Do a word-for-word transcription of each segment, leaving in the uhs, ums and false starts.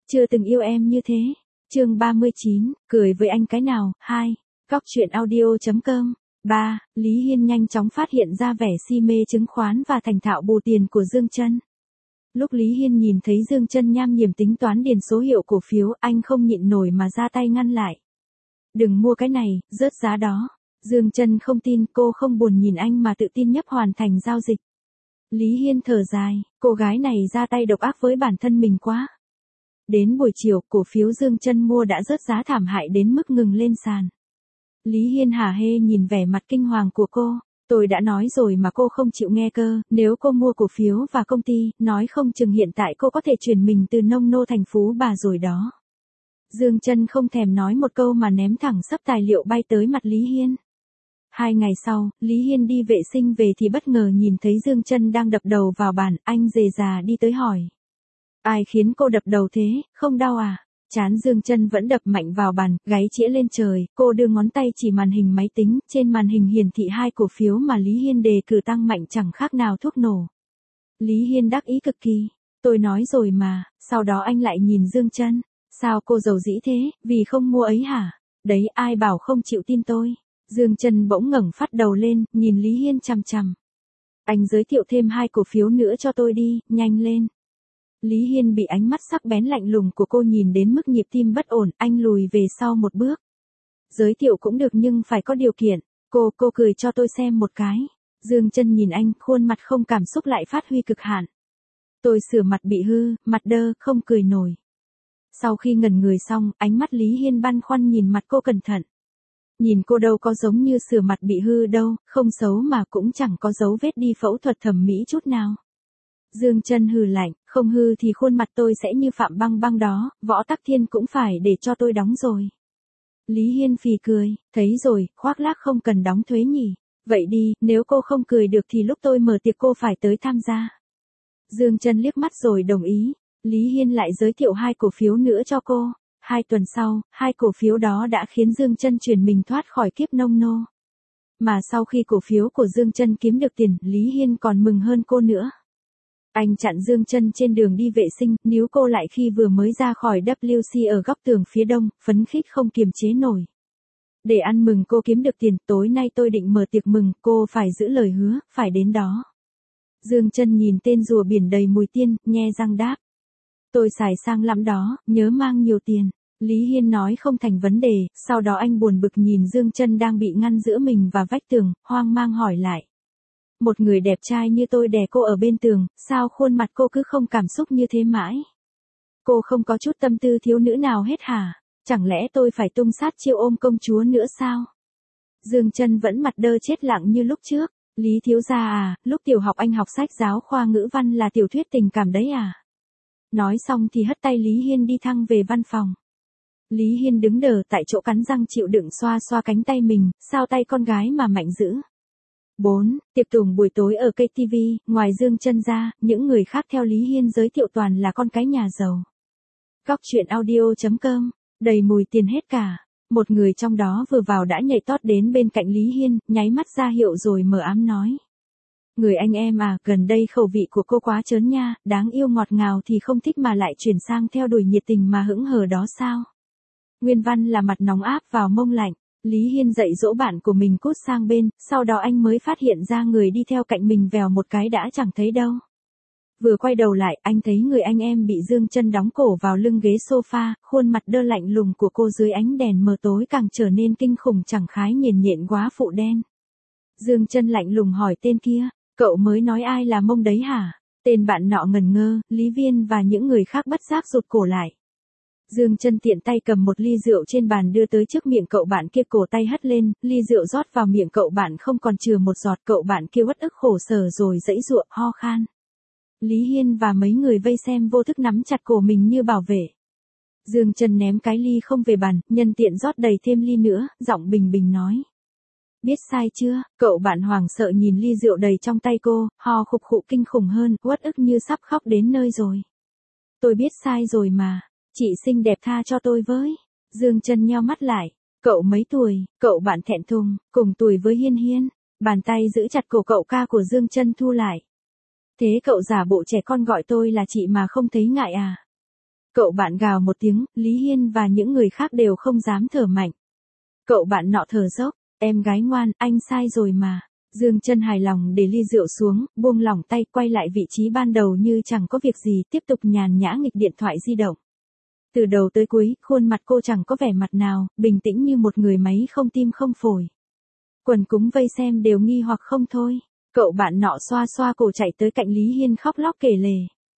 Chưa từng yêu em như thế. Chương ba mươi chín, cười với anh cái nào. Hai. Góc truyện audio.com. ba. Lý Hiên nhanh chóng phát hiện ra vẻ si mê chứng khoán và thành thạo bù tiền của Dương Chân. Lúc Lý Hiên nhìn thấy Dương Chân nham hiểm tính toán điền số hiệu cổ phiếu, anh không nhịn nổi mà ra tay ngăn lại. Đừng mua cái này, rớt giá đó. Dương Chân không tin, cô không buồn nhìn anh mà tự tin nhấp hoàn thành giao dịch. Lý Hiên thở dài, cô gái này ra tay độc ác với bản thân mình quá. Đến buổi chiều, cổ phiếu Dương Chân mua đã rớt giá thảm hại đến mức ngừng lên sàn. Lý Hiên hả hê nhìn vẻ mặt kinh hoàng của cô. Tôi đã nói rồi mà cô không chịu nghe cơ, nếu cô mua cổ phiếu và công ty, nói không chừng hiện tại cô có thể chuyển mình từ nông nô thành phú bà rồi đó. Dương Chân không thèm nói một câu mà ném thẳng sấp tài liệu bay tới mặt Lý Hiên. Hai ngày sau, Lý Hiên đi vệ sinh về thì bất ngờ nhìn thấy Dương Chân đang đập đầu vào bàn, anh rề rà đi tới hỏi. Ai khiến cô đập đầu thế, không đau à? Trán Dương Chân vẫn đập mạnh vào bàn, gáy chĩa lên trời, cô đưa ngón tay chỉ màn hình máy tính, trên màn hình hiển thị hai cổ phiếu mà Lý Hiên đề cử tăng mạnh chẳng khác nào thuốc nổ. Lý Hiên đắc ý cực kỳ, tôi nói rồi mà, sau đó anh lại nhìn Dương Chân, sao cô giàu dĩ thế, vì không mua ấy hả? Đấy, ai bảo không chịu tin tôi. Dương Chân bỗng ngẩng phát đầu lên, nhìn Lý Hiên chằm chằm. Anh giới thiệu thêm hai cổ phiếu nữa cho tôi đi, nhanh lên. Lý Hiên bị ánh mắt sắc bén lạnh lùng của cô nhìn đến mức nhịp tim bất ổn, anh lùi về sau một bước. Giới thiệu cũng được nhưng phải có điều kiện. Cô, cô cười cho tôi xem một cái. Dương Chân nhìn anh, khuôn mặt không cảm xúc lại phát huy cực hạn. Tôi sửa mặt bị hư, mặt đơ, không cười nổi. Sau khi ngẩn người xong, ánh mắt Lý Hiên băn khoăn nhìn mặt cô cẩn thận. Nhìn cô đâu có giống như sửa mặt bị hư đâu, không xấu mà cũng chẳng có dấu vết đi phẫu thuật thẩm mỹ chút nào. Dương Chân hừ lạnh, không hư thì khuôn mặt tôi sẽ như Phạm Băng Băng đó, Võ Tắc Thiên cũng phải để cho tôi đóng rồi. Lý Hiên phì cười, thấy rồi, khoác lác không cần đóng thuế nhỉ. Vậy đi, nếu cô không cười được thì lúc tôi mở tiệc cô phải tới tham gia. Dương Chân liếc mắt rồi đồng ý. Lý Hiên lại giới thiệu hai cổ phiếu nữa cho cô. Hai tuần sau, hai cổ phiếu đó đã khiến Dương Chân chuyển mình thoát khỏi kiếp nông nô. Mà sau khi cổ phiếu của Dương Chân kiếm được tiền, Lý Hiên còn mừng hơn cô nữa. Anh chặn Dương Chân trên đường đi vệ sinh, níu cô lại khi vừa mới ra khỏi W C ở góc tường phía đông, phấn khích không kiềm chế nổi. Để ăn mừng cô kiếm được tiền, tối nay tôi định mở tiệc mừng, cô phải giữ lời hứa, phải đến đó. Dương Chân nhìn tên rùa biển đầy mùi tiên, nhe răng đáp. Tôi xài sang lắm đó, nhớ mang nhiều tiền. Lý Hiên nói không thành vấn đề, sau đó anh buồn bực nhìn Dương Chân đang bị ngăn giữa mình và vách tường, hoang mang hỏi lại. Một người đẹp trai như tôi đè cô ở bên tường, sao khuôn mặt cô cứ không cảm xúc như thế mãi? Cô không có chút tâm tư thiếu nữ nào hết hả? Chẳng lẽ tôi phải tung sát chiêu ôm công chúa nữa sao? Dương Chân vẫn mặt đơ chết lặng như lúc trước. Lý thiếu gia à, lúc tiểu học anh học sách giáo khoa ngữ văn là tiểu thuyết tình cảm đấy à? Nói xong thì hất tay Lý Hiên đi thẳng về văn phòng. Lý Hiên đứng đờ tại chỗ cắn răng chịu đựng xoa xoa cánh tay mình, sao tay con gái mà mạnh dữ. bốn. Tiệc tùng buổi tối ở ca tê vê, ngoài Dương Chân ra, những người khác theo Lý Hiên giới thiệu toàn là con cái nhà giàu. Góc truyện audio.com, đầy mùi tiền hết cả. Một người trong đó vừa vào đã nhảy tót đến bên cạnh Lý Hiên, nháy mắt ra hiệu rồi mờ ám nói. Người anh em à, gần đây khẩu vị của cô quá trớn nha, đáng yêu ngọt ngào thì không thích mà lại chuyển sang theo đuổi nhiệt tình mà hững hờ đó sao? Nguyên văn là mặt nóng áp vào mông lạnh. Lý Hiên dạy dỗ bạn của mình cút sang bên, sau đó anh mới phát hiện ra người đi theo cạnh mình vèo một cái đã chẳng thấy đâu. Vừa quay đầu lại, anh thấy người anh em bị Dương Chân đóng cổ vào lưng ghế sofa, khuôn mặt đơ lạnh lùng của cô dưới ánh đèn mờ tối càng trở nên kinh khủng chẳng khái nhền nhện quá phụ đen. Dương Chân lạnh lùng hỏi tên kia, cậu mới nói ai là mông đấy hả? Tên bạn nọ ngần ngơ, Lý Viên và những người khác bất giác rụt cổ lại. Dương Chân tiện tay cầm một ly rượu trên bàn đưa tới trước miệng cậu bạn kia, cổ tay hất lên, ly rượu rót vào miệng cậu bạn không còn chừa một giọt, cậu bạn kia uất ức khổ sở rồi giãy giụa, ho khan. Lý Hiên và mấy người vây xem vô thức nắm chặt cổ mình như bảo vệ. Dương Chân ném cái ly không về bàn, nhân tiện rót đầy thêm ly nữa, giọng bình bình nói. Biết sai chưa? Cậu bạn hoảng sợ nhìn ly rượu đầy trong tay cô, ho khục khụ kinh khủng hơn, uất ức như sắp khóc đến nơi rồi. Tôi biết sai rồi mà. Chị xinh đẹp tha cho tôi với. Dương Chân nheo mắt lại. Cậu mấy tuổi? Cậu bạn thẹn thùng, cùng tuổi với Hiên Hiên. Bàn tay giữ chặt cổ cậu ca của Dương Chân thu lại. Thế cậu giả bộ trẻ con gọi tôi là chị mà không thấy ngại à? Cậu bạn gào một tiếng, Lý Hiên và những người khác đều không dám thở mạnh. Cậu bạn nọ thở dốc, em gái ngoan, anh sai rồi mà. Dương Chân hài lòng để ly rượu xuống, buông lỏng tay quay lại vị trí ban đầu như chẳng có việc gì, tiếp tục nhàn nhã nghịch điện thoại di động. Từ đầu tới cuối, khuôn mặt cô chẳng có vẻ mặt nào, bình tĩnh như một người máy không tim không phổi. Quần cúng vây xem đều nghi hoặc không thôi. Cậu bạn nọ xoa xoa cổ chạy tới cạnh Lý Hiên khóc lóc kể lể.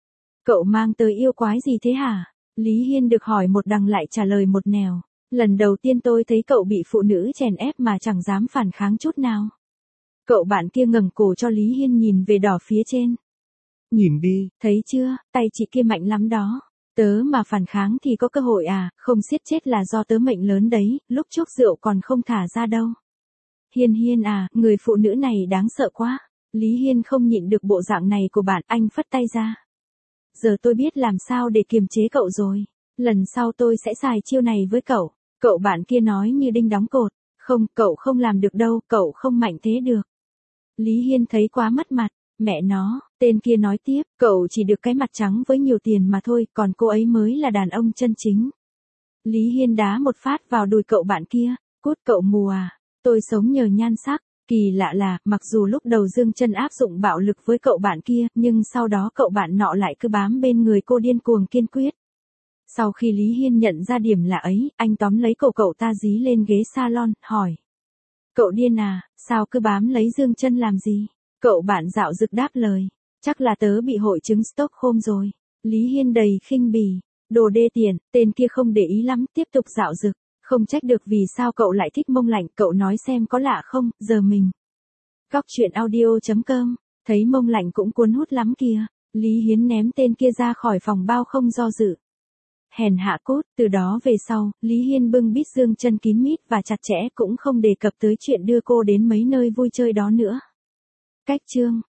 Cậu mang tới yêu quái gì thế hả? Lý Hiên được hỏi một đằng lại trả lời một nẻo. Lần đầu tiên tôi thấy cậu bị phụ nữ chèn ép mà chẳng dám phản kháng chút nào. Cậu bạn kia ngẩng cổ cho Lý Hiên nhìn về đỏ phía trên. Nhìn đi. Thấy chưa, tay chị kia mạnh lắm đó. Tớ mà phản kháng thì có cơ hội à, không siết chết là do tớ mệnh lớn đấy, lúc chốc rượu còn không thả ra đâu. Hiên Hiên à, người phụ nữ này đáng sợ quá. Lý Hiên không nhịn được bộ dạng này của bạn, anh phất tay ra. Giờ tôi biết làm sao để kiềm chế cậu rồi. Lần sau tôi sẽ xài chiêu này với cậu. Cậu bạn kia nói như đinh đóng cột. Không, cậu không làm được đâu, cậu không mạnh thế được. Lý Hiên thấy quá mất mặt. Mẹ nó, tên kia nói tiếp, cậu chỉ được cái mặt trắng với nhiều tiền mà thôi, còn cô ấy mới là đàn ông chân chính. Lý Hiên đá một phát vào đùi cậu bạn kia. Cút cậu mù à, tôi sống nhờ nhan sắc. Kỳ lạ là, mặc dù lúc đầu Dương Chân áp dụng bạo lực với cậu bạn kia, nhưng sau đó cậu bạn nọ lại cứ bám bên người cô điên cuồng kiên quyết. Sau khi Lý Hiên nhận ra điểm lạ ấy, anh tóm lấy cậu cậu ta dí lên ghế salon, hỏi. Cậu điên à, sao cứ bám lấy Dương Chân làm gì? Cậu bạn dạo dực đáp lời. Chắc là tớ bị hội chứng Stockholm rồi. Lý Hiên đầy khinh bỉ. Đồ đê tiện, tên kia không để ý lắm, tiếp tục dạo dực. Không trách được vì sao cậu lại thích mông lạnh, cậu nói xem có lạ không, giờ mình. Góc truyện audio chấm com, thấy mông lạnh cũng cuốn hút lắm kìa. Lý Hiến ném tên kia ra khỏi phòng bao không do dự. Hèn hạ cốt, từ đó về sau, Lý Hiên bưng bít Dương Chân kín mít và chặt chẽ cũng không đề cập tới chuyện đưa cô đến mấy nơi vui chơi đó nữa. Cách chương.